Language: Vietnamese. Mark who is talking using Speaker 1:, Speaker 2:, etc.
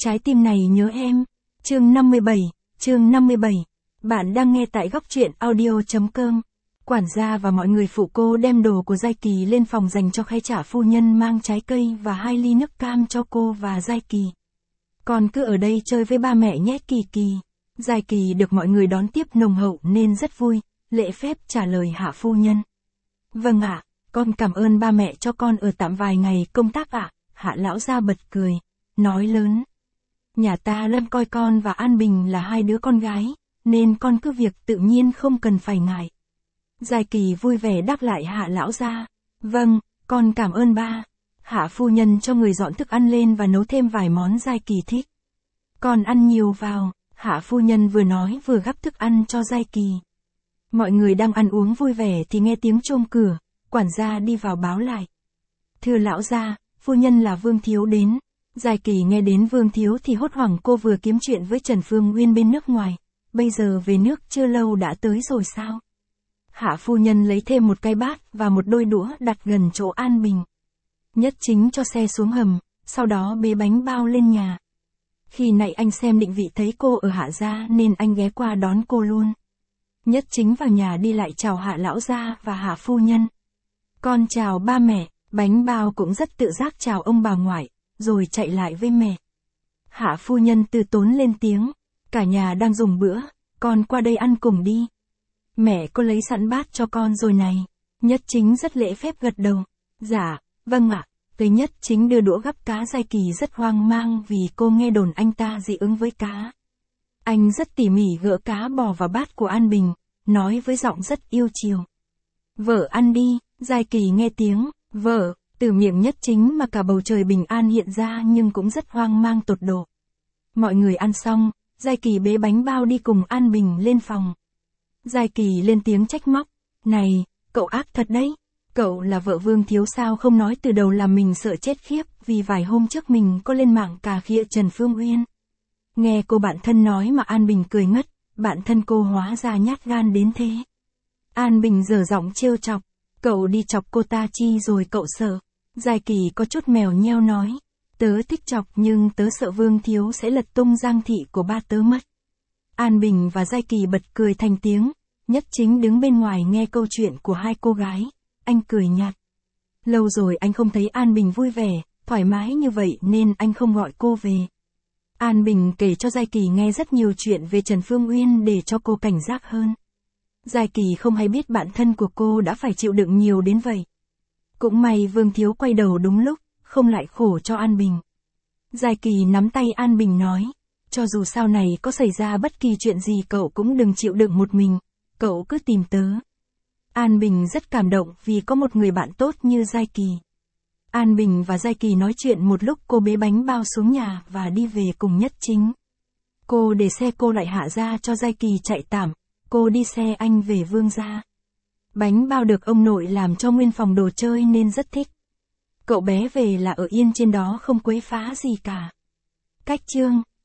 Speaker 1: Trái tim này nhớ em. Chương 57. Bạn đang nghe tại góc truyện audio.com. Quản gia và mọi người phụ cô đem đồ của Giai Kỳ lên phòng dành cho khai trả phu nhân mang trái cây và 2 ly nước cam cho cô và Giai Kỳ. Con cứ ở đây chơi với ba mẹ nhé Kỳ Kỳ. Giai Kỳ được mọi người đón tiếp nồng hậu nên rất vui, lễ phép trả lời hạ phu nhân. Vâng ạ, con cảm ơn ba mẹ cho con ở tạm vài ngày công tác ạ. Hạ lão gia bật cười, nói lớn. Nhà ta luôn coi con và An Bình là 2 đứa con gái, nên con cứ việc tự nhiên không cần phải ngại. Giai Kỳ vui vẻ đáp lại Hạ lão gia. Vâng, con cảm ơn ba. Hạ phu nhân cho người dọn thức ăn lên và nấu thêm vài món Giai Kỳ thích. Con ăn nhiều vào, Hạ phu nhân vừa nói vừa gắp thức ăn cho Giai Kỳ. Mọi người đang ăn uống vui vẻ thì nghe tiếng chuông cửa, quản gia đi vào báo lại. Thưa lão gia, phu nhân là Vương Thiếu đến. Giai Kỳ nghe đến Vương Thiếu thì hốt hoảng, cô vừa kiếm chuyện với Trần Phương Uyên bên nước ngoài, bây giờ về nước chưa lâu đã tới rồi sao? Hạ phu nhân lấy thêm một cái bát và một đôi đũa đặt gần chỗ An Bình. Nhất Chính cho xe xuống hầm, sau đó bê bánh bao lên nhà. Khi nãy anh xem định vị thấy cô ở Hạ gia nên anh ghé qua đón cô luôn. Nhất Chính vào nhà đi lại chào Hạ lão gia và Hạ phu nhân. Con chào ba mẹ. Bánh bao cũng rất tự giác chào ông bà ngoại, rồi chạy lại với mẹ. Hạ phu nhân từ tốn lên tiếng, cả nhà đang dùng bữa, con qua đây ăn cùng đi. Mẹ cô lấy sẵn bát cho con rồi này. Nhất Chính rất lễ phép gật đầu. Dạ, vâng ạ. Tới Nhất Chính đưa đũa gắp cá. Giai Kỳ rất hoang mang vì cô nghe đồn anh ta dị ứng với cá. Anh rất tỉ mỉ gỡ cá bò vào bát của An Bình, nói với giọng rất yêu chiều. Vợ ăn đi. Giai Kỳ nghe tiếng vợ từ miệng Nhất Chính mà cả bầu trời bình an hiện ra, nhưng cũng rất hoang mang tột độ. Mọi người ăn xong, Giai Kỳ bế bánh bao đi cùng An Bình lên phòng. Giai Kỳ lên tiếng trách móc. Này, cậu ác thật đấy. Cậu là vợ Vương Thiếu sao không nói từ đầu làm mình sợ chết khiếp, vì vài hôm trước mình có lên mạng cà khịa Trần Phương Uyên. Nghe cô bạn thân nói mà An Bình cười ngất, bạn thân cô hóa ra nhát gan đến thế. An Bình giở giọng trêu chọc. Cậu đi chọc cô ta chi rồi cậu sợ? Giai Kỳ có chút mèo nheo nói. Tớ thích chọc nhưng tớ sợ Vương Thiếu sẽ lật tung Giang thị của ba tớ mất. An Bình và Giai Kỳ bật cười thành tiếng. Nhất Chính đứng bên ngoài nghe câu chuyện của 2 cô gái. Anh cười nhạt. Lâu rồi anh không thấy An Bình vui vẻ, thoải mái như vậy nên anh không gọi cô về. An Bình kể cho Giai Kỳ nghe rất nhiều chuyện về Trần Phương Uyên để cho cô cảnh giác hơn. Giai Kỳ không hay biết bạn thân của cô đã phải chịu đựng nhiều đến vậy. Cũng may Vương Thiếu quay đầu đúng lúc, không lại khổ cho An Bình. Giai Kỳ nắm tay An Bình nói, cho dù sau này có xảy ra bất kỳ chuyện gì cậu cũng đừng chịu đựng một mình, cậu cứ tìm tớ. An Bình rất cảm động vì có một người bạn tốt như Giai Kỳ. An Bình và Giai Kỳ nói chuyện một lúc, cô bế bánh bao xuống nhà và đi về cùng Nhất Chính. Cô để xe cô lại Hạ gia cho Giai Kỳ chạy tạm. Cô đi xe anh về Vương gia. Bánh bao được ông nội làm cho nguyên phòng đồ chơi nên rất thích. Cậu bé về là ở yên trên đó không quấy phá gì cả. Cách chương